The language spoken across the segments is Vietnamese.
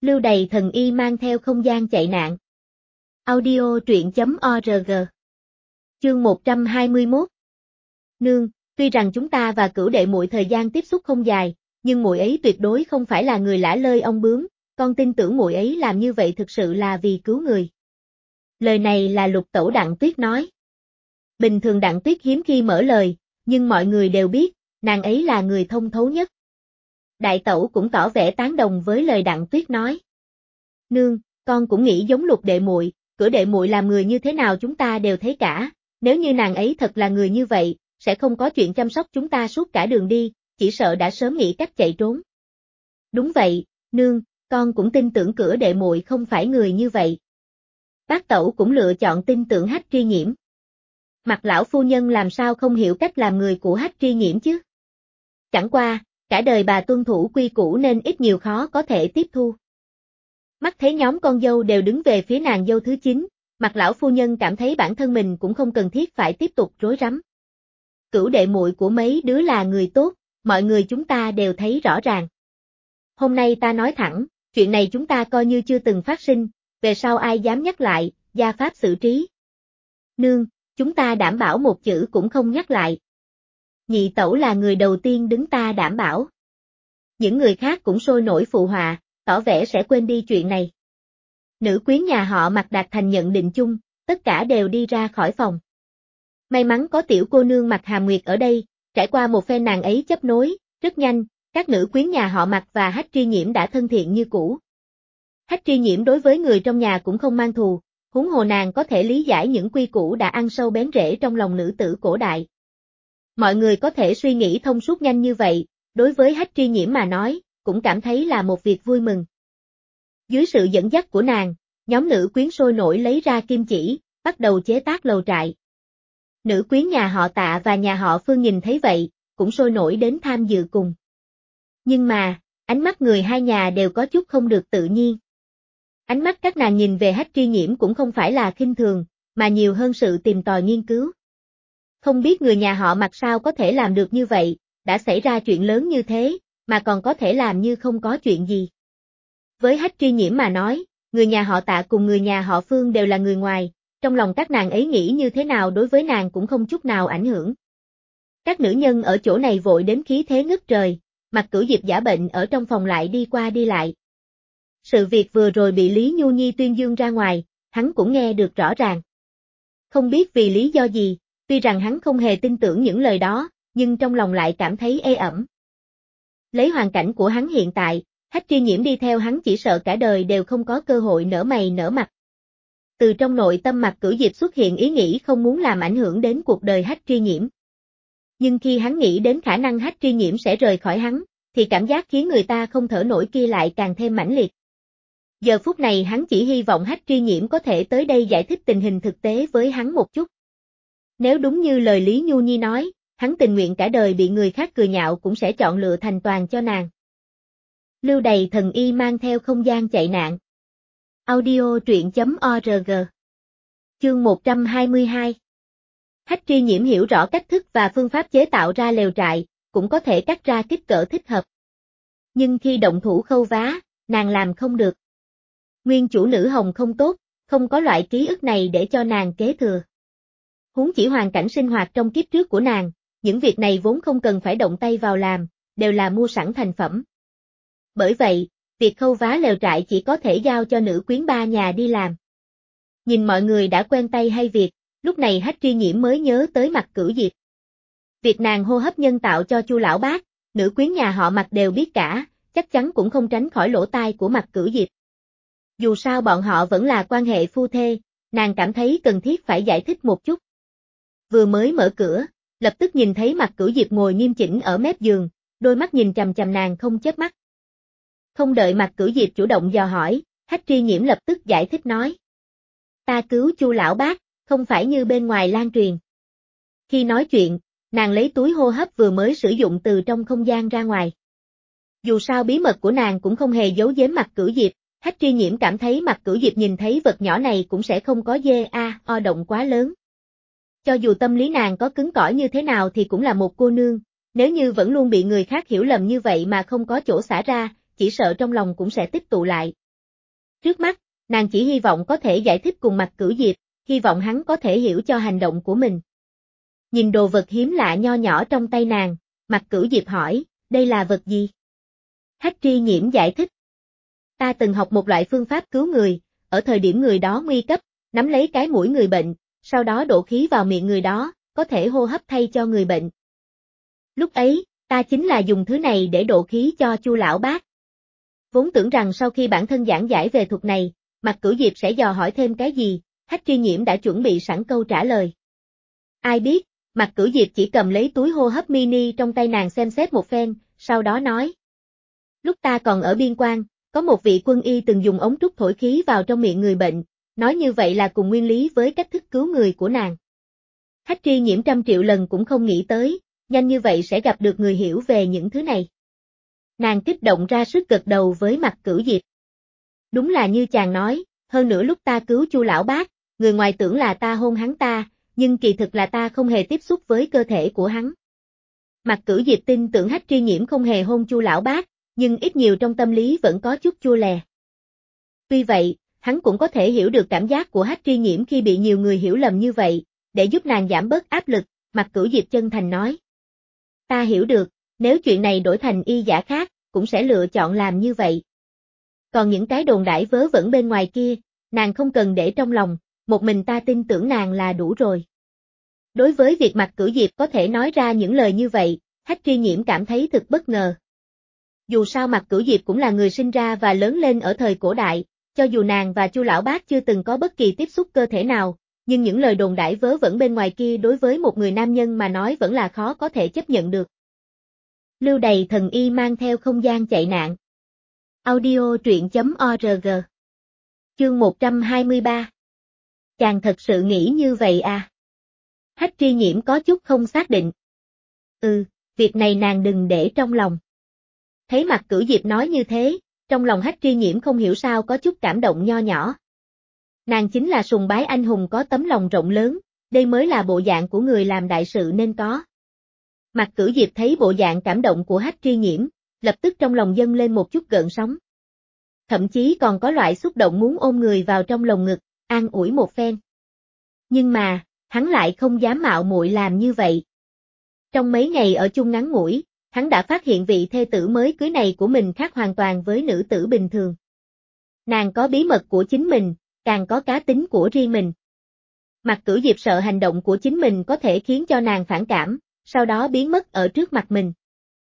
Lưu Đày thần y mang theo không gian chạy nạn. Audio truyện.org. Chương 121. Nương, tuy rằng chúng ta và Cửu đệ muội thời gian tiếp xúc không dài, nhưng muội ấy tuyệt đối không phải là người lả lơi ong bướm, con tin tưởng muội ấy làm như vậy thực sự là vì cứu người. Lời này là Lục tẩu Đặng Tuyết nói. Bình thường Đặng Tuyết hiếm khi mở lời, nhưng mọi người đều biết, nàng ấy là người thông thấu nhất. Đại tẩu cũng tỏ vẻ tán đồng với lời Đặng Tuyết nói. Nương, con cũng nghĩ giống Lục đệ muội, Cửu đệ muội làm người như thế nào chúng ta đều thấy cả, nếu như nàng ấy thật là người như vậy, sẽ không có chuyện chăm sóc chúng ta suốt cả đường đi, chỉ sợ đã sớm nghĩ cách chạy trốn. Đúng vậy, nương, con cũng tin tưởng Cửu đệ muội không phải người như vậy. Bác tẩu cũng lựa chọn tin tưởng Hách Tri Nhiễm. Mặt lão phu nhân làm sao không hiểu cách làm người của Hách Tri Nhiễm chứ? Chẳng qua, cả đời bà tuân thủ quy củ nên ít nhiều khó có thể tiếp thu. Mắt thấy nhóm con dâu đều đứng về phía nàng dâu thứ 9, mặt lão phu nhân cảm thấy bản thân mình cũng không cần thiết phải tiếp tục rối rắm. Cửu đệ muội của mấy đứa là người tốt, mọi người chúng ta đều thấy rõ ràng. Hôm nay ta nói thẳng, chuyện này chúng ta coi như chưa từng phát sinh, về sau ai dám nhắc lại, gia pháp xử trí. Nương, chúng ta đảm bảo một chữ cũng không nhắc lại. Nhị tẩu là người đầu tiên đứng ta đảm bảo. Những người khác cũng sôi nổi phụ họa, tỏ vẻ sẽ quên đi chuyện này. Nữ quyến nhà họ Mạc đạt thành nhận định chung, tất cả đều đi ra khỏi phòng. May mắn có tiểu cô nương Mạc Hàm Nguyệt ở đây, trải qua một phen nàng ấy chấp nối, rất nhanh, các nữ quyến nhà họ Mạc và Hách Tri Nhiễm đã thân thiện như cũ. Hách Tri Nhiễm đối với người trong nhà cũng không mang thù, huống hồ nàng có thể lý giải những quy củ đã ăn sâu bén rễ trong lòng nữ tử cổ đại. Mọi người có thể suy nghĩ thông suốt nhanh như vậy, đối với Hách Tri Nhiễm mà nói, cũng cảm thấy là một việc vui mừng. Dưới sự dẫn dắt của nàng, nhóm nữ quyến sôi nổi lấy ra kim chỉ, bắt đầu chế tác lều trại. Nữ quyến nhà họ Tạ và nhà họ Phương nhìn thấy vậy, cũng sôi nổi đến tham dự cùng. Nhưng mà, ánh mắt người hai nhà đều có chút không được tự nhiên. Ánh mắt các nàng nhìn về Hách Tri Nhiễm cũng không phải là khinh thường, mà nhiều hơn sự tìm tòi nghiên cứu. Không biết người nhà họ Mạc sao có thể làm được như vậy, đã xảy ra chuyện lớn như thế, mà còn có thể làm như không có chuyện gì. Với Hách Tri Nhiễm mà nói, người nhà họ Tạ cùng người nhà họ Phương đều là người ngoài, trong lòng các nàng ấy nghĩ như thế nào đối với nàng cũng không chút nào ảnh hưởng. Các nữ nhân ở chỗ này vội đến khí thế ngất trời, Mạc Cửu Diệp giả bệnh ở trong phòng lại đi qua đi lại. Sự việc vừa rồi bị Lý Nhu Nhi tuyên dương ra ngoài, hắn cũng nghe được rõ ràng. Không biết vì lý do gì, tuy rằng hắn không hề tin tưởng những lời đó, nhưng trong lòng lại cảm thấy ê ẩm. Lấy hoàn cảnh của hắn hiện tại, Hách Tri Nhiễm đi theo hắn chỉ sợ cả đời đều không có cơ hội nở mày nở mặt. Từ trong nội tâm Mạc Cửu Diệp xuất hiện ý nghĩ không muốn làm ảnh hưởng đến cuộc đời Hách Tri Nhiễm. Nhưng khi hắn nghĩ đến khả năng Hách Tri Nhiễm sẽ rời khỏi hắn, thì cảm giác khiến người ta không thở nổi kia lại càng thêm mãnh liệt. Giờ phút này hắn chỉ hy vọng Hách Tri Nhiễm có thể tới đây giải thích tình hình thực tế với hắn một chút. Nếu đúng như lời Lý Nhu Nhi nói, hắn tình nguyện cả đời bị người khác cười nhạo cũng sẽ chọn lựa thành toàn cho nàng. Lưu Đày thần y mang theo không gian chạy nạn. Audio truyện.org. Chương 122. Hách Tri Nhiễm hiểu rõ cách thức và phương pháp chế tạo ra lều trại, cũng có thể cắt ra kích cỡ thích hợp. Nhưng khi động thủ khâu vá, nàng làm không được. Nguyên chủ nữ hồng không tốt, không có loại ký ức này để cho nàng kế thừa. Huống chỉ hoàn cảnh sinh hoạt trong kiếp trước của nàng, những việc này vốn không cần phải động tay vào làm, đều là mua sẵn thành phẩm. Bởi vậy, việc khâu vá lều trại chỉ có thể giao cho nữ quyến ba nhà đi làm. Nhìn mọi người đã quen tay hay việc, lúc này Hách Tri Nhiễm mới nhớ tới Mạc Cửu Diệp. Việc nàng hô hấp nhân tạo cho Chu lão bác, nữ quyến nhà họ Mạc đều biết cả, chắc chắn cũng không tránh khỏi lỗ tai của Mạc Cửu Diệp. Dù sao bọn họ vẫn là quan hệ phu thê, nàng cảm thấy cần thiết phải giải thích một chút. Vừa mới mở cửa, lập tức nhìn thấy Mạc Cửu Diệp ngồi nghiêm chỉnh ở mép giường, đôi mắt nhìn chằm chằm nàng không chớp mắt. Không đợi Mạc Cửu Diệp chủ động dò hỏi, Hách Tri Nhiễm lập tức giải thích nói. Ta cứu Chu lão bác, không phải như bên ngoài lan truyền. Khi nói chuyện, nàng lấy túi hô hấp vừa mới sử dụng từ trong không gian ra ngoài. Dù sao bí mật của nàng cũng không hề giấu giếm Mạc Cửu Diệp, Hách Tri Nhiễm cảm thấy Mạc Cửu Diệp nhìn thấy vật nhỏ này cũng sẽ không có o động quá lớn. Cho dù tâm lý nàng có cứng cỏi như thế nào thì cũng là một cô nương, nếu như vẫn luôn bị người khác hiểu lầm như vậy mà không có chỗ xả ra, chỉ sợ trong lòng cũng sẽ tích tụ lại. Trước mắt, nàng chỉ hy vọng có thể giải thích cùng Mạc Cửu Diệp, hy vọng hắn có thể hiểu cho hành động của mình. Nhìn đồ vật hiếm lạ nho nhỏ trong tay nàng, Mạc Cửu Diệp hỏi, đây là vật gì? Hách Tri Nhiễm giải thích. Ta từng học một loại phương pháp cứu người, ở thời điểm người đó nguy cấp, nắm lấy cái mũi người bệnh, sau đó đổ khí vào miệng người đó, có thể hô hấp thay cho người bệnh. Lúc ấy, ta chính là dùng thứ này để độ khí cho Chu lão bác. Vốn tưởng rằng sau khi bản thân giảng giải về thuật này, Mạc Cửu Diệp sẽ dò hỏi thêm cái gì, Hách Tri Nhiễm đã chuẩn bị sẵn câu trả lời. Ai biết, Mạc Cửu Diệp chỉ cầm lấy túi hô hấp mini trong tay nàng xem xét một phen, sau đó nói. Lúc ta còn ở biên quan, có một vị quân y từng dùng ống trúc thổi khí vào trong miệng người bệnh, nói như vậy là cùng nguyên lý với cách thức cứu người của nàng. Hách Tri Nhiễm trăm triệu lần cũng không nghĩ tới, nhanh như vậy sẽ gặp được người hiểu về những thứ này. Nàng kích động ra sức gật đầu với Mạc Cửu Diệp. Đúng là như chàng nói, hơn nữa lúc ta cứu Chu lão bác, người ngoài tưởng là ta hôn hắn ta, nhưng kỳ thực là ta không hề tiếp xúc với cơ thể của hắn. Mạc Cửu Diệp tin tưởng Hách Tri Nhiễm không hề hôn Chu lão bác, nhưng ít nhiều trong tâm lý vẫn có chút chua lè. Tuy vậy, hắn cũng có thể hiểu được cảm giác của Hách Tri Nhiễm khi bị nhiều người hiểu lầm như vậy, để giúp nàng giảm bớt áp lực, Mạc Cửu Diệp chân thành nói. Ta hiểu được, nếu chuyện này đổi thành y giả khác, cũng sẽ lựa chọn làm như vậy. Còn những cái đồn đãi vớ vẩn bên ngoài kia, nàng không cần để trong lòng, một mình ta tin tưởng nàng là đủ rồi. Đối với việc Mạc Cửu Diệp có thể nói ra những lời như vậy, Hách Tri Nhiễm cảm thấy thực bất ngờ. Dù sao Mạc Cửu Diệp cũng là người sinh ra và lớn lên ở thời cổ đại, cho dù nàng và Chu lão bác chưa từng có bất kỳ tiếp xúc cơ thể nào, nhưng những lời đồn đãi vớ vẩn bên ngoài kia đối với một người nam nhân mà nói vẫn là khó có thể chấp nhận được. Lưu Đày thần y mang theo không gian chạy nạn. Audio truyện.org. Chương 123. Chàng thật sự nghĩ như vậy à? Hách Tri Nhiễm có chút không xác định. Việc này nàng đừng để trong lòng. Thấy Mạc Cửu Diệp nói như thế, trong lòng Hách Tri Nhiễm không hiểu sao có chút cảm động nho nhỏ. Nàng chính là sùng bái anh hùng có tấm lòng rộng lớn, đây mới là bộ dạng của người làm đại sự nên có. Mạc Cửu Diệp thấy bộ dạng cảm động của Hách Tri Nhiễm, lập tức trong lòng dâng lên một chút gợn sóng. Thậm chí còn có loại xúc động muốn ôm người vào trong lồng ngực, an ủi một phen. Nhưng mà, hắn lại không dám mạo muội làm như vậy. Trong mấy ngày ở chung ngắn ngủi, hắn đã phát hiện vị thê tử mới cưới này của mình khác hoàn toàn với nữ tử bình thường. Nàng có bí mật của chính mình, càng có cá tính của riêng mình. Mạc Cửu Diệp sợ hành động của chính mình có thể khiến cho nàng phản cảm, sau đó biến mất ở trước mặt mình.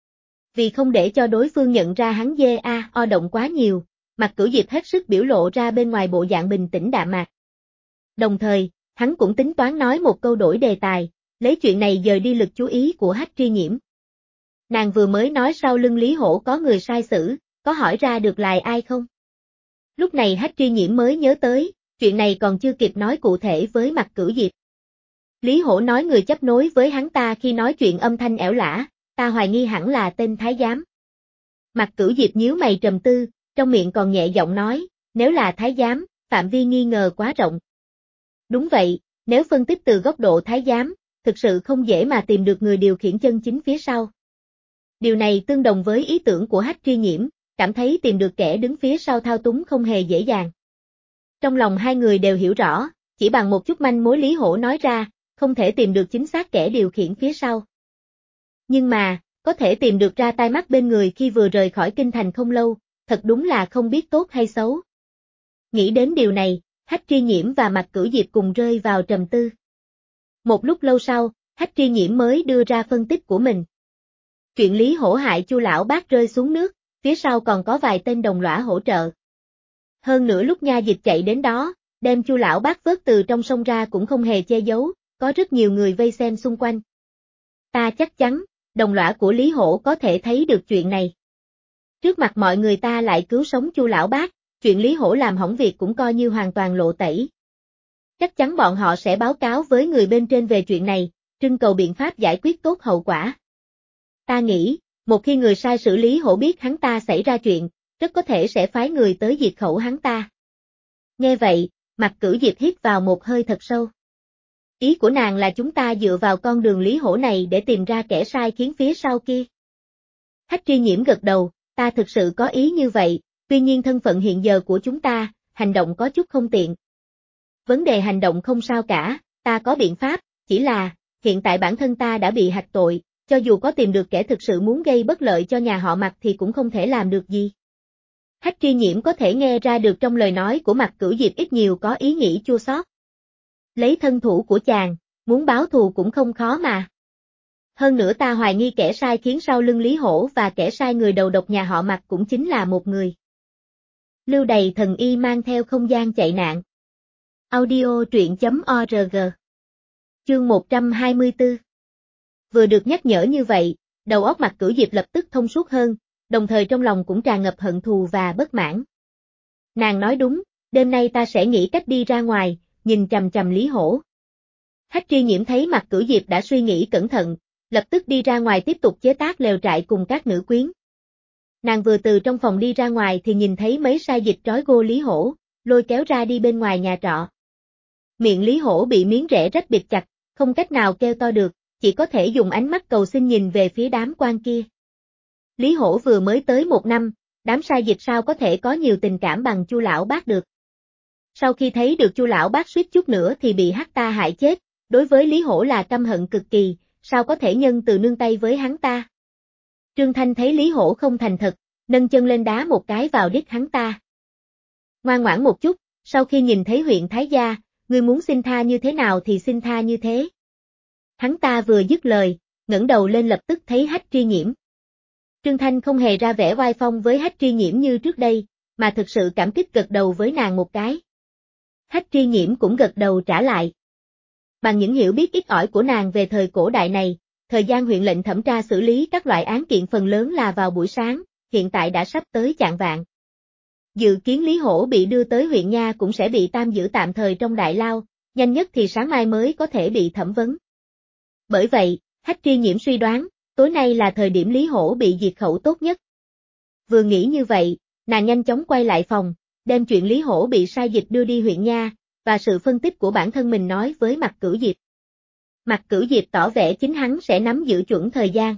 Vì không để cho đối phương nhận ra hắn o động quá nhiều, Mạc Cửu Diệp hết sức biểu lộ ra bên ngoài bộ dạng bình tĩnh đạm mạc. Đồng thời, hắn cũng tính toán nói một câu đổi đề tài, lấy chuyện này dời đi lực chú ý của Hách Tri Nhiễm. Nàng vừa mới nói sau lưng Lý Hổ có người sai xử, có hỏi ra được là ai không? Lúc này Hách Tri Nhiễm mới nhớ tới, chuyện này còn chưa kịp nói cụ thể với Mạc Cửu Diệp. Lý Hổ nói người chấp nối với hắn ta khi nói chuyện âm thanh ẻo lả, ta hoài nghi hẳn là tên thái giám. Mạc Cửu Diệp nhíu mày trầm tư, trong miệng còn nhẹ giọng nói, nếu là thái giám, phạm vi nghi ngờ quá rộng. Đúng vậy, nếu phân tích từ góc độ thái giám, thực sự không dễ mà tìm được người điều khiển chân chính phía sau. Điều này tương đồng với ý tưởng của Hách Tri Nhiễm, cảm thấy tìm được kẻ đứng phía sau thao túng không hề dễ dàng. Trong lòng hai người đều hiểu rõ, chỉ bằng một chút manh mối Lý Hổ nói ra, không thể tìm được chính xác kẻ điều khiển phía sau. Nhưng mà, có thể tìm được ra tai mắt bên người khi vừa rời khỏi kinh thành không lâu, thật đúng là không biết tốt hay xấu. Nghĩ đến điều này, Hách Tri Nhiễm và Mạc Cửu Diệp cùng rơi vào trầm tư. Một lúc lâu sau, Hách Tri Nhiễm mới đưa ra phân tích của mình. Chuyện Lý Hổ hại Chu lão bác rơi xuống nước, phía sau còn có vài tên đồng lõa hỗ trợ. Hơn nữa lúc nha dịch chạy đến đó, đem Chu lão bác vớt từ trong sông ra cũng không hề che giấu, có rất nhiều người vây xem xung quanh. Ta chắc chắn, đồng lõa của Lý Hổ có thể thấy được chuyện này. Trước mặt mọi người ta lại cứu sống Chu lão bác, chuyện Lý Hổ làm hỏng việc cũng coi như hoàn toàn lộ tẩy. Chắc chắn bọn họ sẽ báo cáo với người bên trên về chuyện này, trưng cầu biện pháp giải quyết tốt hậu quả. Ta nghĩ, một khi người sai xử Lý Hổ biết hắn ta xảy ra chuyện, rất có thể sẽ phái người tới diệt khẩu hắn ta. Nghe vậy, Mạc Cửu Diệp hít vào một hơi thật sâu. Ý của nàng là chúng ta dựa vào con đường Lý Hổ này để tìm ra kẻ sai khiến phía sau kia. Hách Tri Nhiễm gật đầu, ta thực sự có ý như vậy, tuy nhiên thân phận hiện giờ của chúng ta, hành động có chút không tiện. Vấn đề hành động không sao cả, ta có biện pháp, chỉ là, hiện tại bản thân ta đã bị hạch tội, cho dù có tìm được kẻ thực sự muốn gây bất lợi cho nhà họ Mạc thì cũng không thể làm được gì. Hách Tri Nhiễm có thể nghe ra được trong lời nói của Mạc Cửu Diệp ít nhiều có ý nghĩ chua xót. Lấy thân thủ của chàng, muốn báo thù cũng không khó mà. Hơn nữa ta hoài nghi kẻ sai khiến sau lưng Lý Hổ và kẻ sai người đầu độc nhà họ Mạc cũng chính là một người. Lưu Đầy Thần Y mang theo không gian chạy nạn. Audio truyện.org. Chương 124. Vừa được nhắc nhở như vậy, đầu óc Mạc Cửu Diệp lập tức thông suốt hơn, đồng thời trong lòng cũng tràn ngập hận thù và bất mãn. Nàng nói đúng, đêm nay ta sẽ nghĩ cách đi ra ngoài, nhìn chằm chằm Lý Hổ. Hách Tri Nhiễm thấy Mạc Cửu Diệp đã suy nghĩ cẩn thận, lập tức đi ra ngoài tiếp tục chế tác lều trại cùng các nữ quyến. Nàng vừa từ trong phòng đi ra ngoài thì nhìn thấy mấy sai dịch trói gô Lý Hổ, lôi kéo ra đi bên ngoài nhà trọ. Miệng Lý Hổ bị miếng rễ rách bịt chặt, không cách nào kêu to được, chỉ có thể dùng ánh mắt cầu xin nhìn về phía đám quan kia. Lý Hổ vừa mới tới 1 năm, đám sai dịch sao có thể có nhiều tình cảm bằng Chu lão bác được. Sau khi thấy được Chu lão bác suýt chút nữa thì bị hắc ta hại chết, đối với Lý Hổ là căm hận cực kỳ, sao có thể nhân từ nương tay với hắn ta. Trương Thanh thấy Lý Hổ không thành thật, nâng chân lên đá một cái vào đít hắn ta. Ngoan ngoãn một chút, sau khi nhìn thấy huyện Thái Gia, ngươi muốn xin tha như thế nào thì xin tha như thế. Hắn ta vừa dứt lời, ngẩng đầu lên lập tức thấy Hách Tri Nhiễm. Trương Thanh không hề ra vẻ oai phong với Hách Tri Nhiễm như trước đây, mà thực sự cảm kích gật đầu với nàng một cái. Hách Tri Nhiễm cũng gật đầu trả lại. Bằng những hiểu biết ít ỏi của nàng về thời cổ đại này, thời gian huyện lệnh thẩm tra xử lý các loại án kiện phần lớn là vào buổi sáng, hiện tại đã sắp tới chạng vạng. Dự kiến Lý Hổ bị đưa tới huyện Nha cũng sẽ bị tạm giữ tạm thời trong đại lao, nhanh nhất thì sáng mai mới có thể bị thẩm vấn. Bởi vậy, Hách Tri Nhiễm suy đoán, tối nay là thời điểm Lý Hổ bị diệt khẩu tốt nhất. Vừa nghĩ như vậy, nàng nhanh chóng quay lại phòng, đem chuyện Lý Hổ bị sai dịch đưa đi huyện Nha, và sự phân tích của bản thân mình nói với Mạc Cửu Diệp. Mạc Cửu Diệp tỏ vẻ chính hắn sẽ nắm giữ chuẩn thời gian.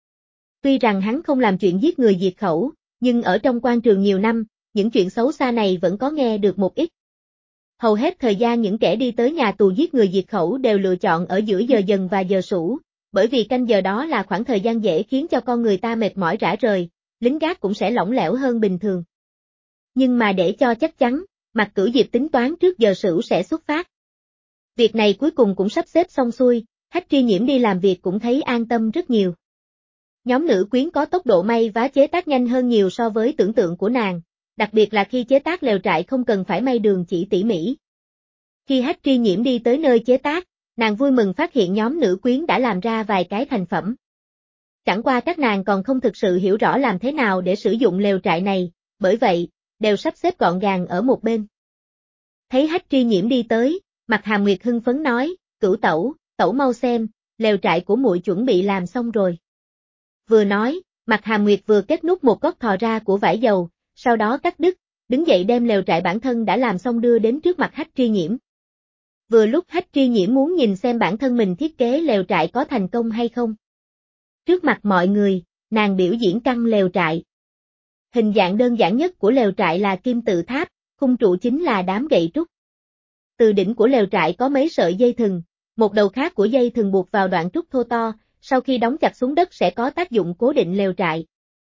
Tuy rằng hắn không làm chuyện giết người diệt khẩu, nhưng ở trong quan trường nhiều năm, những chuyện xấu xa này vẫn có nghe được một ít. Hầu hết thời gian những kẻ đi tới nhà tù giết người diệt khẩu đều lựa chọn ở giữa giờ dần và giờ sủ, bởi vì canh giờ đó là khoảng thời gian dễ khiến cho con người ta mệt mỏi rã rời, lính gác cũng sẽ lỏng lẻo hơn bình thường. Nhưng mà để cho chắc chắn, Mạc Cửu Diệp tính toán trước giờ sửu sẽ xuất phát. Việc này cuối cùng cũng sắp xếp xong xuôi, Hách Tri Nhiễm đi làm việc cũng thấy an tâm rất nhiều. Nhóm nữ quyến có tốc độ may vá chế tác nhanh hơn nhiều so với tưởng tượng của nàng, đặc biệt là khi chế tác lều trại không cần phải may đường chỉ tỉ mỉ. Khi Hách Tri Nhiễm đi tới nơi chế tác, nàng vui mừng phát hiện nhóm nữ quyến đã làm ra vài cái thành phẩm. Chẳng qua các nàng còn không thực sự hiểu rõ làm thế nào để sử dụng lều trại này, bởi vậy, đều sắp xếp gọn gàng ở một bên. Thấy Hách Tri Nhiễm đi tới, Mạc Hàm Nguyệt hưng phấn nói, Cửu tẩu, tẩu mau xem, lều trại của muội chuẩn bị làm xong rồi. Vừa nói, Mạc Hàm Nguyệt vừa kết nút một góc thò ra của vải dầu, sau đó cắt đứt, đứng dậy đem lều trại bản thân đã làm xong đưa đến trước mặt Hách Tri Nhiễm. Vừa lúc Hách Tri Nhiễm muốn nhìn xem bản thân mình thiết kế lều trại có thành công hay không. Trước mặt mọi người, nàng biểu diễn căn lều trại. Hình dạng đơn giản nhất của lều trại là kim tự tháp, khung trụ chính là đám gậy trúc. Từ đỉnh của lều trại có mấy sợi dây thừng, một đầu khác của dây thừng buộc vào đoạn trúc thô to, sau khi đóng chặt xuống đất sẽ có tác dụng cố định lều trại.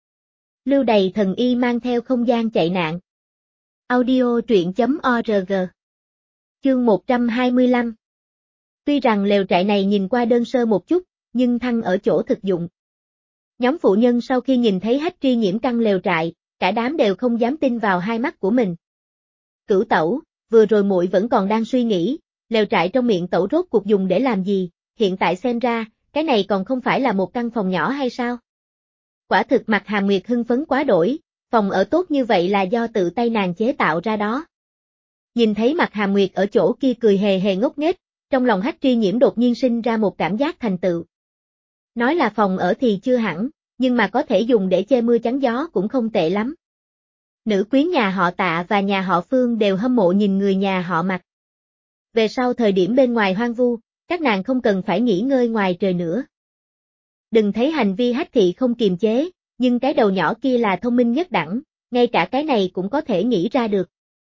Lưu Đầy Thần Y mang theo không gian chạy nạn. Audio truyện.org. Chương 125. Tuy rằng lều trại này nhìn qua đơn sơ một chút, nhưng thăng ở chỗ thực dụng. Nhóm phụ nhân sau khi nhìn thấy Hách Tri Nhiễm căn lều trại, cả đám đều không dám tin vào hai mắt của mình. Cửu tẩu, vừa rồi muội vẫn còn đang suy nghĩ, lều trại trong miệng tẩu rốt cuộc dùng để làm gì, hiện tại xem ra, cái này còn không phải là một căn phòng nhỏ hay sao? Quả thực Mạc Hàm Nguyệt hưng phấn quá đổi, phòng ở tốt như vậy là do tự tay nàng chế tạo ra đó. Nhìn thấy Mạc Hàm Nguyệt ở chỗ kia cười hề hề ngốc nghếch, trong lòng Hách Tri Nhiễm đột nhiên sinh ra một cảm giác thành tựu. Nói là phòng ở thì chưa hẳn, nhưng mà có thể dùng để che mưa chắn gió cũng không tệ lắm. Nữ quyến nhà họ Tạ và nhà họ Phương đều hâm mộ nhìn người nhà họ Mạc. Về sau thời điểm bên ngoài hoang vu, các nàng không cần phải nghỉ ngơi ngoài trời nữa. Đừng thấy hành vi Hách thị không kiềm chế, nhưng cái đầu nhỏ kia là thông minh nhất đẳng, ngay cả cái này cũng có thể nghĩ ra được.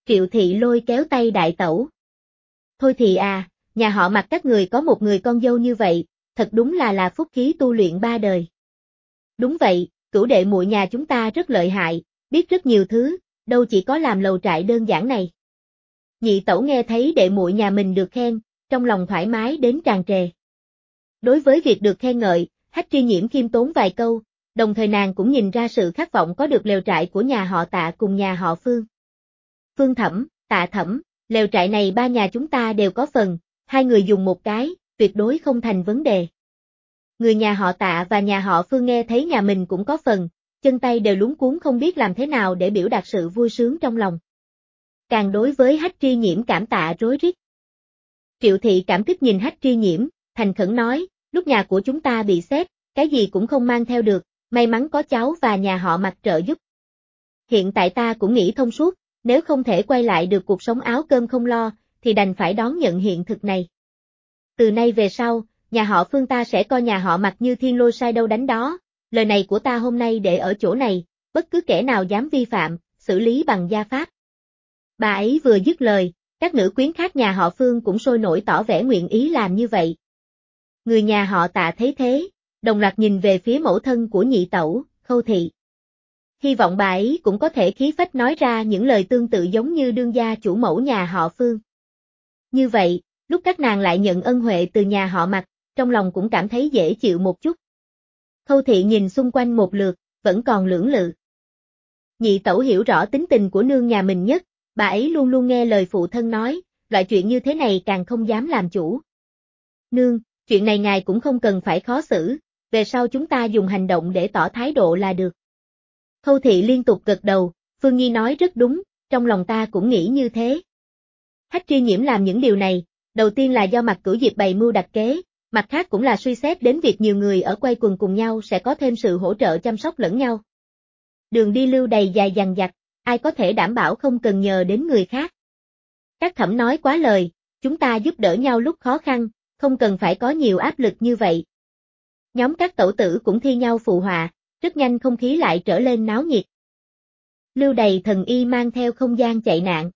Triệu Thị lôi kéo tay đại tẩu. Thôi thì à, nhà họ Mạc các người có một người con dâu như vậy, thật đúng là phúc khí tu luyện ba đời. Đúng vậy, cửu đệ muội nhà chúng ta rất lợi hại, biết rất nhiều thứ, đâu chỉ có làm lầu trại đơn giản này. Nhị tẩu nghe thấy đệ muội nhà mình được khen, trong lòng thoải mái đến tràn trề. Đối với việc được khen ngợi, Hách Tri Nhiễm khiêm tốn vài câu, đồng thời nàng cũng nhìn ra sự khát vọng có được lều trại của nhà họ Tạ cùng nhà họ Phương. Phương Thẩm, Tạ Thẩm, lều trại này ba nhà chúng ta đều có phần, hai người dùng một cái, tuyệt đối không thành vấn đề. Người nhà họ Tạ và nhà họ Phương nghe thấy nhà mình cũng có phần, chân tay đều luống cuống không biết làm thế nào để biểu đạt sự vui sướng trong lòng. Càng đối với Hách Tri Nhiễm cảm tạ rối rít. Triệu Thị cảm kích nhìn Hách Tri Nhiễm, thành khẩn nói, lúc nhà của chúng ta bị xét, cái gì cũng không mang theo được, may mắn có cháu và nhà họ Mạc trợ giúp. Hiện tại ta cũng nghĩ thông suốt, nếu không thể quay lại được cuộc sống áo cơm không lo, thì đành phải đón nhận hiện thực này. Từ nay về sau, nhà họ Phương ta sẽ coi nhà họ Mạc như thiên lôi sai đâu đánh đó, lời này của ta hôm nay để ở chỗ này, bất cứ kẻ nào dám vi phạm, xử lý bằng gia pháp. Bà ấy vừa dứt lời, các nữ quyến khác nhà họ Phương cũng sôi nổi tỏ vẻ nguyện ý làm như vậy. Người nhà họ Tạ thấy thế, đồng loạt nhìn về phía mẫu thân của nhị tẩu, Khâu Thị. Hy vọng bà ấy cũng có thể khí phách nói ra những lời tương tự giống như đương gia chủ mẫu nhà họ Phương. Như vậy, lúc các nàng lại nhận ân huệ từ nhà họ Mạc, trong lòng cũng cảm thấy dễ chịu một chút. Khâu Thị nhìn xung quanh một lượt, vẫn còn lưỡng lự. Nhị tẩu hiểu rõ tính tình của nương nhà mình nhất, bà ấy luôn luôn nghe lời phụ thân nói, loại chuyện như thế này càng không dám làm chủ. Nương, chuyện này ngài cũng không cần phải khó xử, về sau chúng ta dùng hành động để tỏ thái độ là được. Khâu Thị liên tục gật đầu, Phương Nhi nói rất đúng, trong lòng ta cũng nghĩ như thế. Hách Tri Nhiễm làm những điều này, đầu tiên là do Mạc Cửu Diệp bày mưu đặt kế, mặt khác cũng là suy xét đến việc nhiều người ở quây quần cùng nhau sẽ có thêm sự hỗ trợ chăm sóc lẫn nhau. Đường đi lưu đầy dài dằng dặc, ai có thể đảm bảo không cần nhờ đến người khác. Các thẩm nói quá lời, chúng ta giúp đỡ nhau lúc khó khăn, không cần phải có nhiều áp lực như vậy. Nhóm các tẩu tử cũng thi nhau phụ họa, rất nhanh không khí lại trở lên náo nhiệt. Lưu đầy thần y mang theo không gian chạy nạn.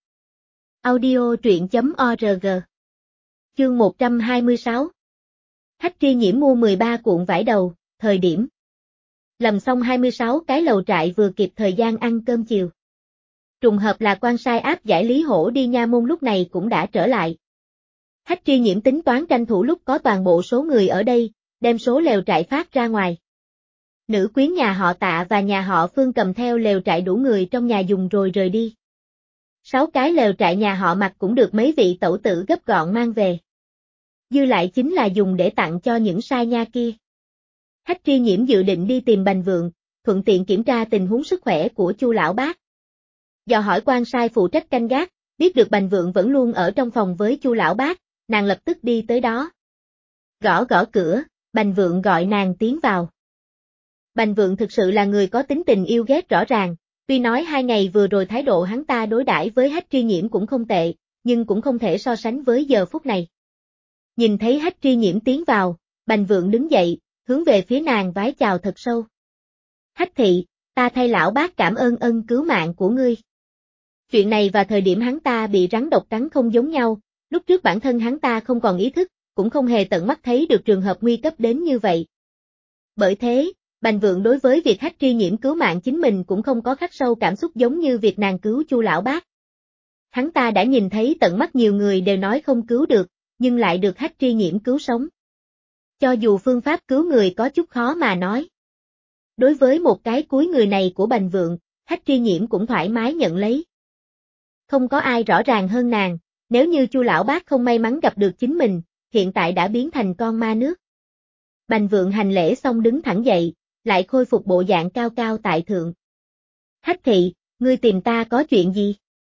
Audio truyện.org. Chương 126. Hách Tri Nhiễm mua 13 cuộn vải đầu, thời điểm. Làm xong 26 cái lầu trại vừa kịp thời gian ăn cơm chiều. Trùng hợp là quan sai áp giải Lý Hổ đi nha môn lúc này cũng đã trở lại. Hách Tri Nhiễm tính toán tranh thủ lúc có toàn bộ số người ở đây, đem số lều trại phát ra ngoài. Nữ quyến nhà họ Tạ và nhà họ Phương cầm theo lều trại đủ người trong nhà dùng rồi rời đi. 6 cái lều trại nhà họ Mạc cũng được mấy vị tẩu tử gấp gọn mang về. Dư lại chính là dùng để tặng cho những sai nha kia. Hách Tri Nhiễm dự định đi tìm Bành Vượng, thuận tiện kiểm tra tình huống sức khỏe của Chu lão bác. Dò hỏi quan sai phụ trách canh gác, biết được Bành Vượng vẫn luôn ở trong phòng với Chu lão bác, nàng lập tức đi tới đó. Gõ gõ cửa, Bành Vượng gọi nàng tiến vào. Bành Vượng thực sự là người có tính tình yêu ghét rõ ràng, tuy nói 2 ngày vừa rồi thái độ hắn ta đối đãi với Hách Tri Nhiễm cũng không tệ, nhưng cũng không thể so sánh với giờ phút này. Nhìn thấy Hách Tri Nhiễm tiến vào, Bành Vượng đứng dậy, hướng về phía nàng vái chào thật sâu. Hách thị, ta thay lão bác cảm ơn ân cứu mạng của ngươi. Chuyện này và thời điểm hắn ta bị rắn độc cắn không giống nhau, lúc trước bản thân hắn ta không còn ý thức, cũng không hề tận mắt thấy được trường hợp nguy cấp đến như vậy. Bởi thế, Bành Vượng đối với việc Hách Tri Nhiễm cứu mạng chính mình cũng không có khắc sâu cảm xúc giống như việc nàng cứu Chu lão bác. Hắn ta đã nhìn thấy tận mắt nhiều người đều nói không cứu được, nhưng lại được Hách Tri Nhiễm cứu sống. Cho dù phương pháp cứu người có chút khó mà nói. Đối với một cái cúi người này của Bành Vượng, Hách Tri Nhiễm cũng thoải mái nhận lấy. Không có ai rõ ràng hơn nàng, nếu như Chu lão bác không may mắn gặp được chính mình, hiện tại đã biến thành con ma nước. Bành Vượng hành lễ xong đứng thẳng dậy, lại khôi phục bộ dạng cao cao tại thượng. Hách thị, ngươi tìm ta có chuyện gì?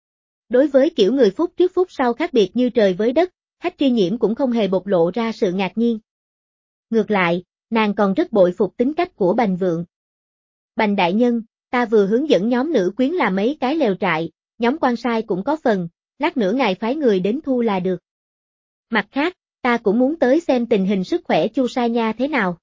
Đối với kiểu người phút trước phút sau khác biệt như trời với đất, Hách Tri Nhiễm cũng không hề bộc lộ ra sự ngạc nhiên. Ngược lại, nàng còn rất bội phục tính cách của Bành Vượng. Bành đại nhân, ta vừa hướng dẫn nhóm nữ quyến làm mấy cái lều trại, nhóm quan sai cũng có phần, lát nữa ngài phái người đến thu là được. Mặt khác, ta cũng muốn tới xem tình hình sức khỏe Chu sai nha thế nào.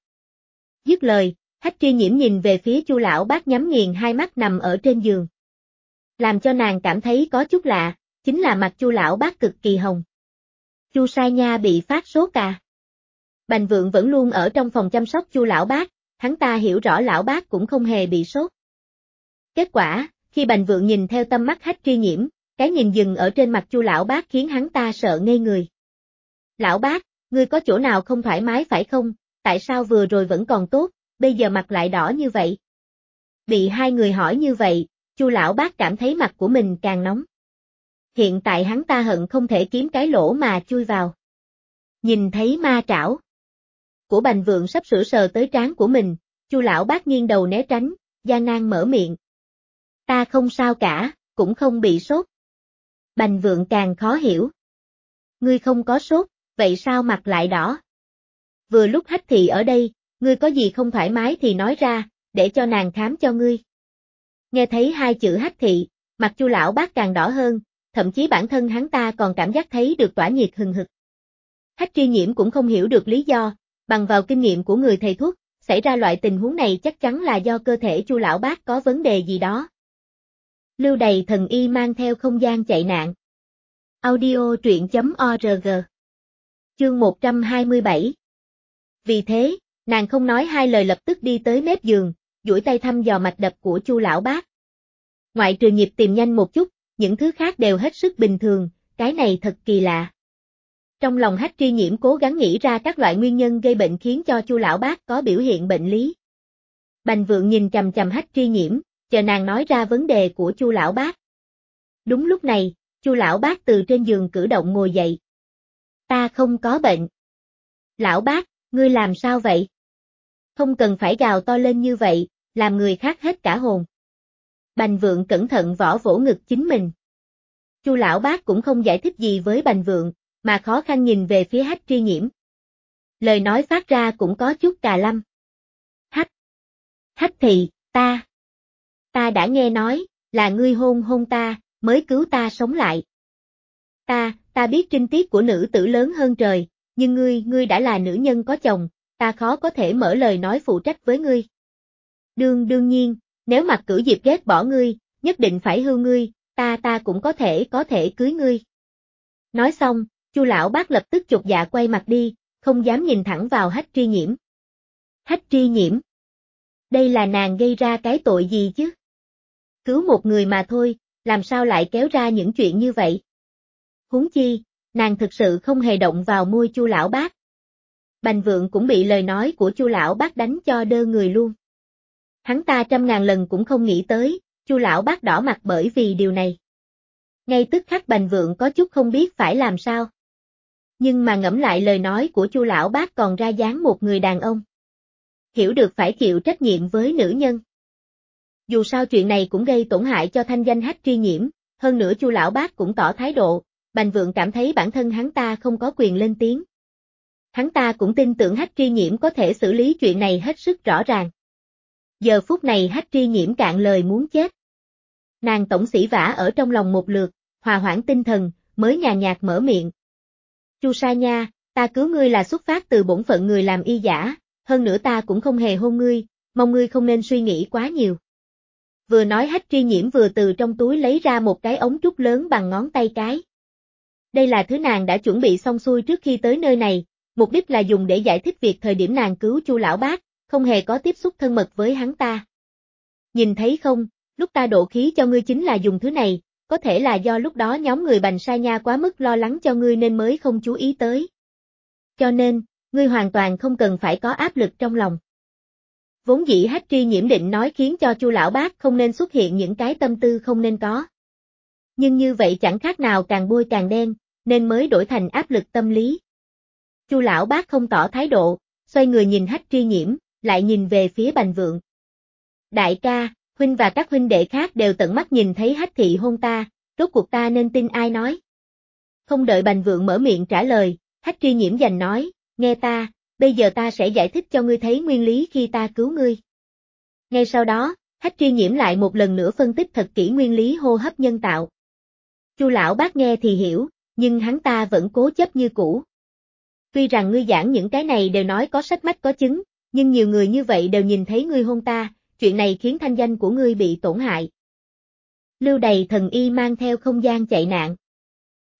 Dứt lời, Hách Tri Nhiễm nhìn về phía Chu lão bác nhắm nghiền hai mắt nằm ở trên giường. Làm cho nàng cảm thấy có chút lạ, chính là mặt Chu lão bác cực kỳ hồng. Chu Sai Nha bị phát sốt à? Bành Vượng vẫn luôn ở trong phòng chăm sóc Chu lão bác, hắn ta hiểu rõ lão bác cũng không hề bị sốt. Kết quả, khi Bành Vượng nhìn theo tâm mắt Hách Tri Nhiễm, cái nhìn dừng ở trên mặt Chu lão bác khiến hắn ta sợ ngây người. Lão bác, ngươi có chỗ nào không thoải mái phải không? Tại sao vừa rồi vẫn còn tốt, bây giờ mặt lại đỏ như vậy? Bị hai người hỏi như vậy, Chu lão bác cảm thấy mặt của mình càng nóng. Hiện tại hắn ta hận không thể kiếm cái lỗ mà chui vào. Nhìn thấy ma trảo của Bành Vượng sắp sửa sờ tới trán của mình, Chu lão bác nghiêng đầu né tránh, gian nan mở miệng. Ta không sao cả, cũng không bị sốt. Bành Vượng càng khó hiểu. Ngươi không có sốt, vậy sao mặt lại đỏ? Vừa lúc Hách thị ở đây, ngươi có gì không thoải mái thì nói ra, để cho nàng khám cho ngươi. Nghe thấy hai chữ Hách thị, mặt Chu lão bác càng đỏ hơn, thậm chí bản thân hắn ta còn cảm giác thấy được tỏa nhiệt hừng hực. Hách Tri Nhiễm cũng không hiểu được lý do, bằng vào kinh nghiệm của người thầy thuốc, xảy ra loại tình huống này chắc chắn là do cơ thể Chu lão bác có vấn đề gì đó. Lưu Đày thần y mang theo không gian chạy nạn. Audio truyện.org. Chương 127. Vì thế, nàng không nói hai lời lập tức đi tới mép giường, duỗi tay thăm dò mạch đập của Chu lão bác. Ngoại trừ nhịp tìm nhanh một chút, những thứ khác đều hết sức bình thường, cái này thật kỳ lạ. Trong lòng Hách Tri Nhiễm cố gắng nghĩ ra các loại nguyên nhân gây bệnh khiến cho Chu lão bác có biểu hiện bệnh lý. Bành Vượng nhìn chằm chằm Hách Tri Nhiễm, chờ nàng nói ra vấn đề của Chu lão bác. Đúng lúc này, Chu lão bác từ trên giường cử động ngồi dậy. Ta không có bệnh. Lão bác, ngươi làm sao vậy? Không cần phải gào to lên như vậy, làm người khác hết cả hồn. Bành Vượng cẩn thận vỗ vỗ ngực chính mình. Chu lão bác cũng không giải thích gì với Bành Vượng, mà khó khăn nhìn về phía Hách Tri Nhiễm. Lời nói phát ra cũng có chút cà lâm. Hách thị, ta đã nghe nói, là ngươi hôn ta, mới cứu ta sống lại. Ta biết trinh tiết của nữ tử lớn hơn trời, nhưng ngươi đã là nữ nhân có chồng, ta khó có thể mở lời nói phụ trách với ngươi. Đương nhiên, nếu Mạc Cửu Diệp ghét bỏ ngươi, nhất định phải hưu ngươi, ta cũng có thể cưới ngươi. Nói xong, Chu lão bác lập tức chột dạ quay mặt đi, không dám nhìn thẳng vào Hách Tri Nhiễm. Hách Tri Nhiễm. Đây là nàng gây ra cái tội gì chứ? Cứu một người mà thôi, làm sao lại kéo ra những chuyện như vậy? Huống chi, nàng thực sự không hề động vào môi Chu lão bác. Bành Vượng cũng bị lời nói của Chu lão bác đánh cho đơ người luôn. Hắn ta trăm ngàn lần cũng không nghĩ tới, Chu lão bác đỏ mặt bởi vì điều này. Ngay tức khắc Bành Vượng có chút không biết phải làm sao. Nhưng mà ngẫm lại lời nói của Chu lão bác còn ra dáng một người đàn ông. Hiểu được phải chịu trách nhiệm với nữ nhân. Dù sao chuyện này cũng gây tổn hại cho thanh danh Hách Tri Nhiễm, hơn nữa Chu lão bác cũng tỏ thái độ, Bành Vượng cảm thấy bản thân hắn ta không có quyền lên tiếng. Hắn ta cũng tin tưởng Hách Tri Nhiễm có thể xử lý chuyện này hết sức rõ ràng. Giờ phút này Hách Tri Nhiễm cạn lời muốn chết. Nàng tổng sỉ vả ở trong lòng một lượt, hòa hoãn tinh thần, mới nhàn nhạt mở miệng. Chu Sa Nha, ta cứu ngươi là xuất phát từ bổn phận người làm y giả, hơn nữa ta cũng không hề hôn ngươi, mong ngươi không nên suy nghĩ quá nhiều. Vừa nói Hách Tri Nhiễm vừa từ trong túi lấy ra một cái ống trúc lớn bằng ngón tay cái. Đây là thứ nàng đã chuẩn bị xong xuôi trước khi tới nơi này, mục đích là dùng để giải thích việc thời điểm nàng cứu Chu lão bác, không hề có tiếp xúc thân mật với hắn ta. Nhìn thấy không, lúc ta độ khí cho ngươi chính là dùng thứ này, có thể là do lúc đó nhóm người Bành Sa Nha quá mức lo lắng cho ngươi nên mới không chú ý tới. Cho nên, ngươi hoàn toàn không cần phải có áp lực trong lòng. Vốn dĩ Hách Tri Nhiễm định nói khiến cho Chu lão bác không nên xuất hiện những cái tâm tư không nên có. Nhưng như vậy chẳng khác nào càng bôi càng đen, nên mới đổi thành áp lực tâm lý. Chu lão bác không tỏ thái độ, xoay người nhìn Hách Tri Nhiễm, lại nhìn về phía Bành Vượng. Đại ca, huynh và các huynh đệ khác đều tận mắt nhìn thấy Hách thị hôn ta, rốt cuộc ta nên tin ai nói? Không đợi Bành Vượng mở miệng trả lời, Hách Tri Nhiễm giành nói, nghe ta, bây giờ ta sẽ giải thích cho ngươi thấy nguyên lý khi ta cứu ngươi. Ngay sau đó, Hách Tri Nhiễm lại một lần nữa phân tích thật kỹ nguyên lý hô hấp nhân tạo. Chu lão bác nghe thì hiểu, nhưng hắn ta vẫn cố chấp như cũ. Tuy rằng ngươi giảng những cái này đều nói có sách mách có chứng, nhưng nhiều người như vậy đều nhìn thấy ngươi hôn ta, chuyện này khiến thanh danh của ngươi bị tổn hại. Lưu Đày thần y mang theo không gian chạy nạn.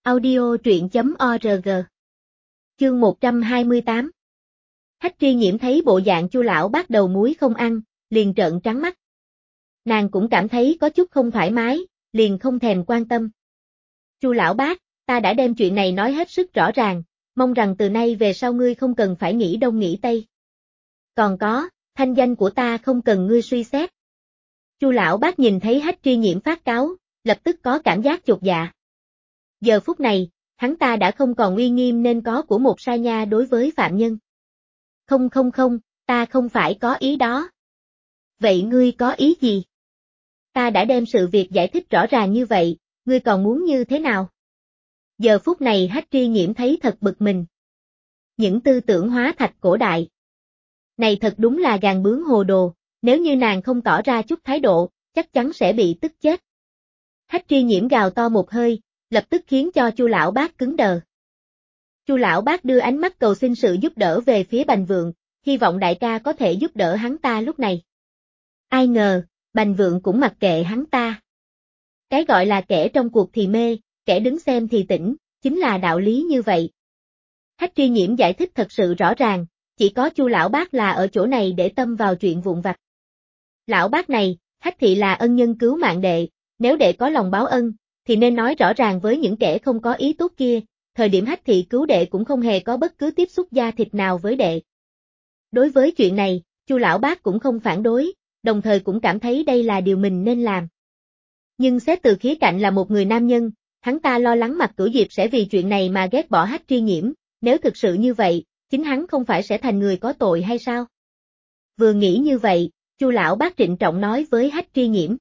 Audio truyện.org. Chương 128. Hách Tri Nhiễm thấy bộ dạng Chu lão bác đầu muối không ăn, liền trợn trắng mắt. Nàng cũng cảm thấy có chút không thoải mái, liền không thèm quan tâm. Chu lão bác, ta đã đem chuyện này nói hết sức rõ ràng, mong rằng từ nay về sau ngươi không cần phải nghĩ đông nghĩ tây. Còn có, thanh danh của ta không cần ngươi suy xét. Chu lão bác nhìn thấy Hách Tri Nhiễm phát cáu, lập tức có cảm giác chột dạ. Giờ phút này, hắn ta đã không còn uy nghiêm nên có của một sa nha đối với phạm nhân. Không, ta không phải có ý đó. Vậy ngươi có ý gì? Ta đã đem sự việc giải thích rõ ràng như vậy, ngươi còn muốn như thế nào? Giờ phút này Hách Tri Nhiễm thấy thật bực mình. Những tư tưởng hóa thạch cổ đại. Này thật đúng là gàn bướng hồ đồ, nếu như nàng không tỏ ra chút thái độ, chắc chắn sẽ bị tức chết. Hách Tri Nhiễm gào to một hơi, lập tức khiến cho Chu lão bác cứng đờ. Chu lão bác đưa ánh mắt cầu xin sự giúp đỡ về phía Bành Vượng, hy vọng đại ca có thể giúp đỡ hắn ta lúc này. Ai ngờ, Bành Vượng cũng mặc kệ hắn ta. Cái gọi là kẻ trong cuộc thì mê, kẻ đứng xem thì tỉnh, chính là đạo lý như vậy. Hách Tri Nhiễm giải thích thật sự rõ ràng, chỉ có Chu lão bác là ở chỗ này để tâm vào chuyện vụn vặt. Lão bác này, Hách thị là ân nhân cứu mạng đệ, nếu đệ có lòng báo ân, thì nên nói rõ ràng với những kẻ không có ý tốt kia, thời điểm Hách thị cứu đệ cũng không hề có bất cứ tiếp xúc da thịt nào với đệ. Đối với chuyện này, Chu lão bác cũng không phản đối, đồng thời cũng cảm thấy đây là điều mình nên làm. Nhưng xét từ khía cạnh là một người nam nhân, hắn ta lo lắng Mạc Cửu Diệp sẽ vì chuyện này mà ghét bỏ Hách Tri Nhiễm, nếu thực sự như vậy, chính hắn không phải sẽ thành người có tội hay sao? Vừa nghĩ như vậy, Chu lão bác trịnh trọng nói với Hách Tri Nhiễm.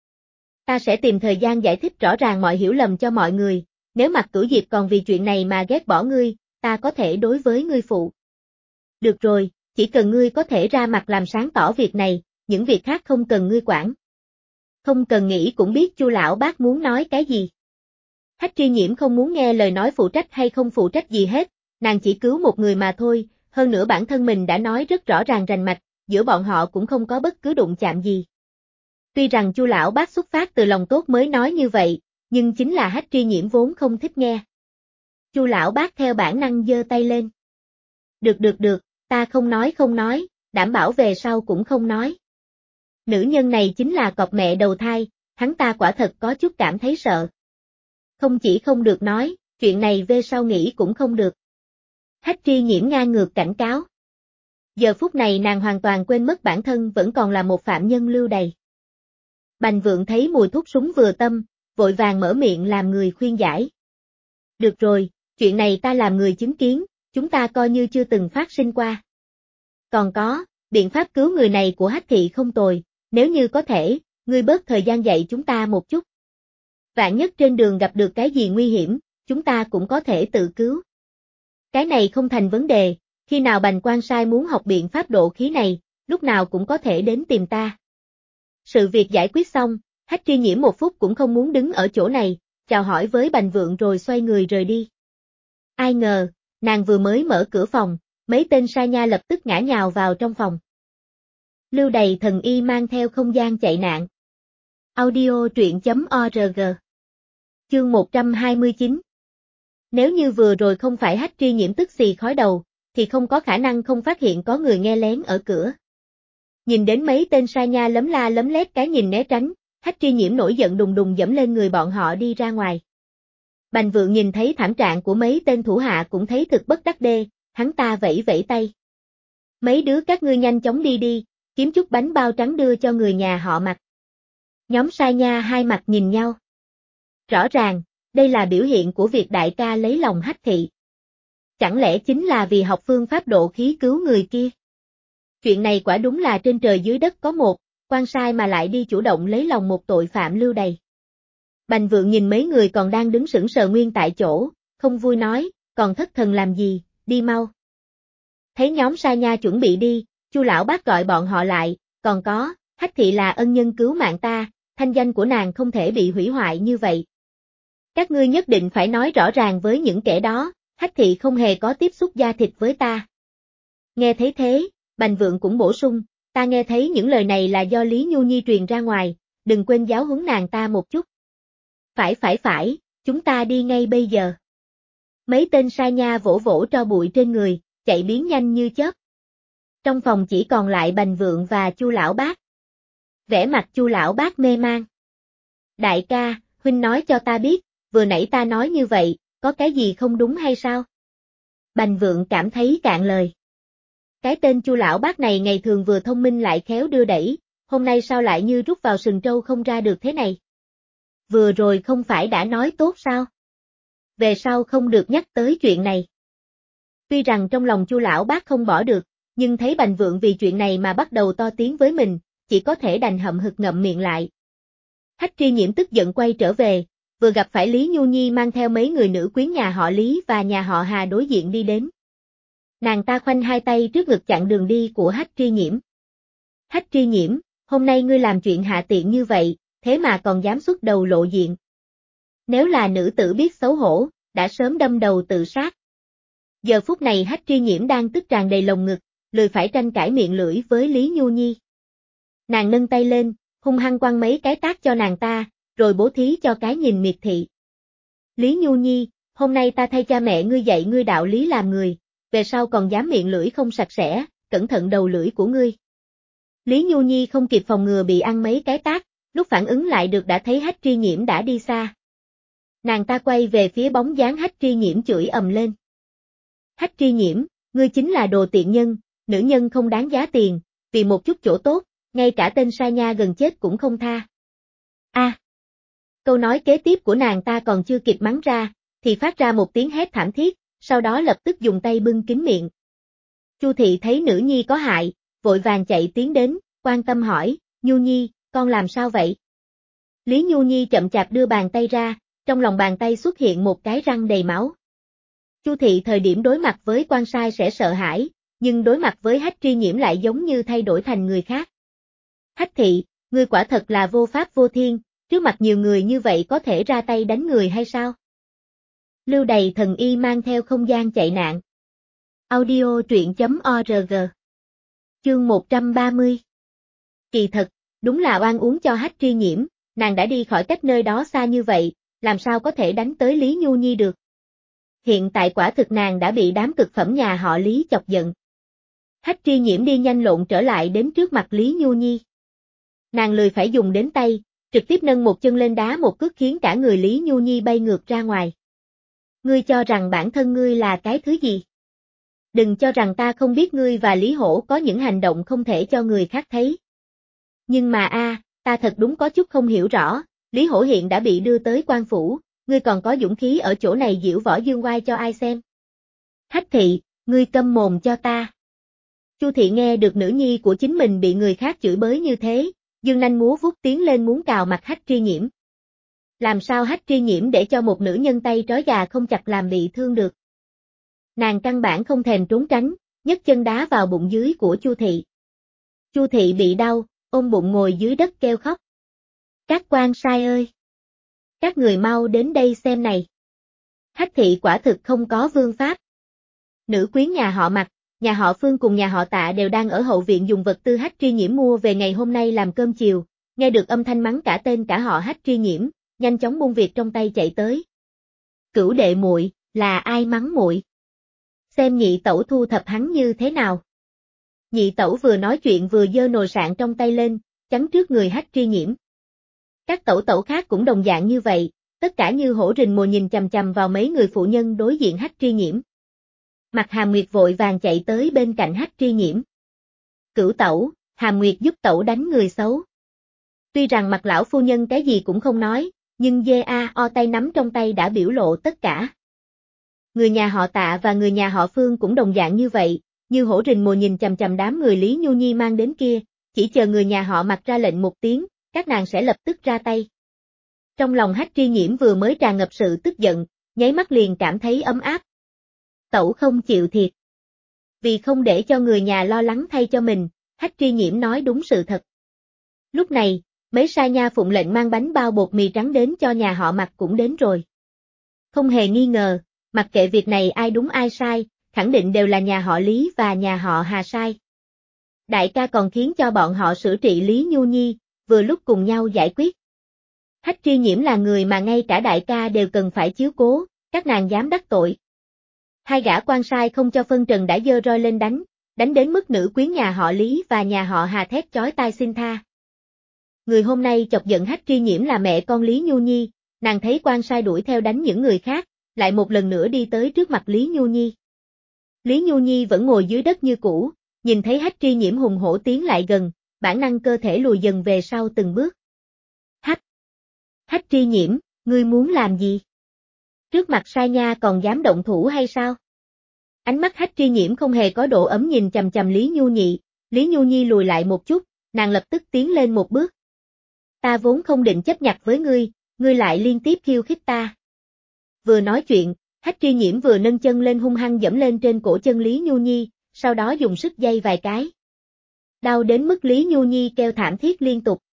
Ta sẽ tìm thời gian giải thích rõ ràng mọi hiểu lầm cho mọi người, nếu Mạc Cửu Diệp còn vì chuyện này mà ghét bỏ ngươi, ta có thể đối với ngươi phụ. Được rồi, chỉ cần ngươi có thể ra mặt làm sáng tỏ việc này, những việc khác không cần ngươi quản. Không cần nghĩ cũng biết Chu lão bác muốn nói cái gì. Hách Tri Nhiễm không muốn nghe lời nói phụ trách hay không phụ trách gì hết, nàng chỉ cứu một người mà thôi, hơn nữa bản thân mình đã nói rất rõ ràng rành mạch, giữa bọn họ cũng không có bất cứ đụng chạm gì. Tuy rằng Chu lão bác xuất phát từ lòng tốt mới nói như vậy, nhưng chính là Hách Tri Nhiễm vốn không thích nghe. Chu lão bác theo bản năng giơ tay lên. Được, ta không nói, đảm bảo về sau cũng không nói. Nữ nhân này chính là cọp mẹ đầu thai, hắn ta quả thật có chút cảm thấy sợ. Không chỉ không được nói, chuyện này về sau nghĩ cũng không được. Hách Tri Nhiễm ngang ngược cảnh cáo. Giờ phút này nàng hoàn toàn quên mất bản thân vẫn còn là một phạm nhân lưu đày. Bành Vượng thấy mùi thuốc súng vừa tâm, vội vàng mở miệng làm người khuyên giải. Được rồi, chuyện này ta làm người chứng kiến, chúng ta coi như chưa từng phát sinh qua. Còn có, biện pháp cứu người này của Hách thị không tồi, nếu như có thể, ngươi bớt thời gian dạy chúng ta một chút. Vạn nhất trên đường gặp được cái gì nguy hiểm, chúng ta cũng có thể tự cứu. Cái này không thành vấn đề, khi nào Bành quan sai muốn học biện pháp độ khí này, lúc nào cũng có thể đến tìm ta. Sự việc giải quyết xong, Hách Tri Nhiễm một phút cũng không muốn đứng ở chỗ này, chào hỏi với Bành Vượng rồi xoay người rời đi. Ai ngờ, nàng vừa mới mở cửa phòng, mấy tên sa nha lập tức ngã nhào vào trong phòng. Lưu đày thần y mang theo không gian chạy nạn. Audio truyện.org. Chương 129. Nếu như vừa rồi không phải Hách Tri Nhiễm tức xì khói đầu, thì không có khả năng không phát hiện có người nghe lén ở cửa. Nhìn đến mấy tên sa nha lấm la lấm lét cái nhìn né tránh, Hách Tri Nhiễm nổi giận đùng đùng dẫm lên người bọn họ đi ra ngoài. Bành Vượng nhìn thấy thảm trạng của mấy tên thủ hạ cũng thấy thực bất đắc đê, hắn ta vẫy vẫy tay. Mấy đứa các ngươi nhanh chóng đi, kiếm chút bánh bao trắng đưa cho người nhà họ Mạc. Nhóm sa nha hai mặt nhìn nhau. Rõ ràng, đây là biểu hiện của việc đại ca lấy lòng Hách thị. Chẳng lẽ chính là vì học phương pháp độ khí cứu người kia? Chuyện này quả đúng là trên trời dưới đất có một, quan sai mà lại đi chủ động lấy lòng một tội phạm lưu đày. Bành Vượng nhìn mấy người còn đang đứng sững sờ nguyên tại chỗ, không vui nói, còn thất thần làm gì, đi mau. Thấy nhóm sa nha chuẩn bị đi, Chu lão bác gọi bọn họ lại, còn có, Hách thị là ân nhân cứu mạng ta, thanh danh của nàng không thể bị hủy hoại như vậy. Các ngươi nhất định phải nói rõ ràng với những kẻ đó, Hách thị không hề có tiếp xúc da thịt với ta. Nghe thấy thế, Bành Vượng cũng bổ sung, ta nghe thấy những lời này là do Lý Nhu Nhi truyền ra ngoài, đừng quên giáo huấn nàng ta một chút. Phải, chúng ta đi ngay bây giờ. Mấy tên sa nha vỗ vỗ tro bụi trên người, chạy biến nhanh như chớp. Trong phòng chỉ còn lại Bành Vượng và Chu lão bác. Vẻ mặt Chu lão bác mê man. Đại ca, huynh nói cho ta biết, vừa nãy ta nói như vậy, có cái gì không đúng hay sao? Bành Vượng cảm thấy cạn lời. Cái tên Chu lão bác này ngày thường vừa thông minh lại khéo đưa đẩy, hôm nay sao lại như rút vào sừng trâu không ra được thế này? Vừa rồi không phải đã nói tốt sao? Về sau không được nhắc tới chuyện này. Tuy rằng trong lòng Chu lão bác không bỏ được, nhưng thấy Bành Vượng vì chuyện này mà bắt đầu to tiếng với mình, chỉ có thể đành hậm hực ngậm miệng lại. Hách Tri Nhiễm tức giận quay trở về, vừa gặp phải Lý Nhu Nhi mang theo mấy người nữ quyến nhà họ Lý và nhà họ Hà đối diện đi đến. Nàng ta khoanh hai tay trước ngực chặn đường đi của Hách Tri Nhiễm. Hách Tri Nhiễm, hôm nay ngươi làm chuyện hạ tiện như vậy, thế mà còn dám xuất đầu lộ diện. Nếu là nữ tử biết xấu hổ, đã sớm đâm đầu tự sát. Giờ phút này Hách Tri Nhiễm đang tức tràn đầy lồng ngực, lười phải tranh cãi miệng lưỡi với Lý Nhu Nhi. Nàng nâng tay lên, hung hăng quăng mấy cái tát cho nàng ta, rồi bố thí cho cái nhìn miệt thị. Lý Nhu Nhi, hôm nay ta thay cha mẹ ngươi dạy ngươi đạo lý làm người, về sau còn dám miệng lưỡi không sạch sẽ, cẩn thận đầu lưỡi của ngươi. Lý Nhu Nhi không kịp phòng ngừa bị ăn mấy cái tát, lúc phản ứng lại được đã thấy Hách Tri Nhiễm đã đi xa. Nàng ta quay về phía bóng dáng Hách Tri Nhiễm chửi ầm lên. Hách Tri Nhiễm, ngươi chính là đồ tiện nhân, nữ nhân không đáng giá tiền, vì một chút chỗ tốt, ngay cả tên sa nha gần chết cũng không tha. Câu nói kế tiếp của nàng ta còn chưa kịp mắng ra, thì phát ra một tiếng hét thảm thiết, sau đó lập tức dùng tay bưng kín miệng. Chu thị thấy nữ nhi có hại, vội vàng chạy tiến đến, quan tâm hỏi, Nhu Nhi, con làm sao vậy? Lý Nhu Nhi chậm chạp đưa bàn tay ra, trong lòng bàn tay xuất hiện một cái răng đầy máu. Chu thị thời điểm đối mặt với quan sai sẽ sợ hãi, nhưng đối mặt với Hách Tri Nhiễm lại giống như thay đổi thành người khác. Hách thị, ngươi quả thật là vô pháp vô thiên, trước mặt nhiều người như vậy có thể ra tay đánh người hay sao? Lưu Đầy Thần Y mang theo không gian chạy nạn. Audio truyện.org. Chương 130. Kỳ thật, đúng là oan uống cho Hách Tri Nhiễm, nàng đã đi khỏi cách nơi đó xa như vậy, làm sao có thể đánh tới Lý Nhu Nhi được? Hiện tại quả thực nàng đã bị đám cực phẩm nhà họ Lý chọc giận. Hách Tri Nhiễm đi nhanh lộn trở lại đến trước mặt Lý Nhu Nhi. Nàng lười phải dùng đến tay, trực tiếp nâng một chân lên đá một cước khiến cả người Lý Nhu Nhi bay ngược ra ngoài. Ngươi cho rằng bản thân ngươi là cái thứ gì? Đừng cho rằng ta không biết ngươi và Lý Hổ có những hành động không thể cho người khác thấy. Nhưng mà ta thật đúng có chút không hiểu rõ, Lý Hổ hiện đã bị đưa tới quan phủ, ngươi còn có dũng khí ở chỗ này giễu võ dương oai cho ai xem? Hách thị, ngươi câm mồm cho ta. Chu thị nghe được nữ nhi của chính mình bị người khác chửi bới như thế, dương nanh múa vuốt tiến lên muốn cào mặt Hách Tri Nhiễm. Làm sao Hách Tri Nhiễm để cho một nữ nhân tay trói gà không chặt làm bị thương được? Nàng căn bản không thèm trốn tránh, nhấc chân đá vào bụng dưới của Chu thị. Chu thị bị đau, ôm bụng ngồi dưới đất kêu khóc. Các quan sai ơi! Các người mau đến đây xem này. Hách thị quả thực không có vương pháp. Nữ quyến nhà họ Mạc, nhà họ Phương cùng nhà họ Tạ đều đang ở hậu viện dùng vật tư Hách Tri Nhiễm mua về ngày hôm nay làm cơm chiều, nghe được âm thanh mắng cả tên cả họ Hách Tri Nhiễm, nhanh chóng buông việc trong tay chạy tới. Cửu đệ muội, là ai mắng muội? Xem nhị tẩu thu thập hắn như thế nào. Nhị tẩu vừa nói chuyện vừa giơ nồi sạn trong tay lên, chắn trước người Hách Tri Nhiễm. Các tẩu tẩu khác cũng đồng dạng như vậy, tất cả như hổ rình mồi nhìn chằm chằm vào mấy người phụ nhân đối diện Hách Tri Nhiễm. Mặt Hàm Nguyệt vội vàng chạy tới bên cạnh Hách Tri Nhiễm. Cửu tẩu, Hàm Nguyệt giúp tẩu đánh người xấu. Tuy rằng Mặt lão phu nhân cái gì cũng không nói, nhưng o tay nắm trong tay đã biểu lộ tất cả. Người nhà họ Tạ và người nhà họ Phương cũng đồng dạng như vậy, như hổ rình mồi nhìn chằm chằm đám người Lý Nhu Nhi mang đến kia, chỉ chờ người nhà họ Mặt ra lệnh một tiếng, các nàng sẽ lập tức ra tay. Trong lòng Hách Tri Nhiễm vừa mới tràn ngập sự tức giận, nháy mắt liền cảm thấy ấm áp. Tẩu không chịu thiệt. Vì không để cho người nhà lo lắng thay cho mình, Hách Tri Nhiễm nói đúng sự thật. Lúc này, mấy sa nha phụng lệnh mang bánh bao bột mì trắng đến cho nhà họ Mặt cũng đến rồi. Không hề nghi ngờ, mặc kệ việc này ai đúng ai sai, khẳng định đều là nhà họ Lý và nhà họ Hà sai. Đại ca còn khiến cho bọn họ sửa trị Lý Nhu Nhi, vừa lúc cùng nhau giải quyết. Hách Tri Nhiễm là người mà ngay cả đại ca đều cần phải chiếu cố, các nàng dám đắc tội. Hai gã quan sai không cho phân trần đã giơ roi lên đánh đến mức nữ quyến nhà họ Lý và nhà họ Hà thét chói tai xin tha. Người hôm nay chọc giận Hách Tri Nhiễm là mẹ con Lý Nhu Nhi, nàng thấy quan sai đuổi theo đánh những người khác, lại một lần nữa đi tới trước mặt Lý Nhu Nhi. Lý Nhu Nhi vẫn ngồi dưới đất như cũ, nhìn thấy Hách Tri Nhiễm hùng hổ tiến lại gần, bản năng cơ thể lùi dần về sau từng bước. Hách Tri Nhiễm, ngươi muốn làm gì? Trước mặt sai nha còn dám động thủ hay sao? Ánh mắt Hách Tri Nhiễm không hề có độ ấm nhìn chằm chằm Lý Nhu Nhi, Lý Nhu Nhi lùi lại một chút, nàng lập tức tiến lên một bước. Ta vốn không định chấp nhặt với ngươi lại liên tiếp khiêu khích ta. Vừa nói chuyện, Hách Tri Nhiễm vừa nâng chân lên hung hăng dẫm lên trên cổ chân Lý Nhu Nhi, sau đó dùng sức giây vài cái. Đau đến mức Lý Nhu Nhi kêu thảm thiết liên tục.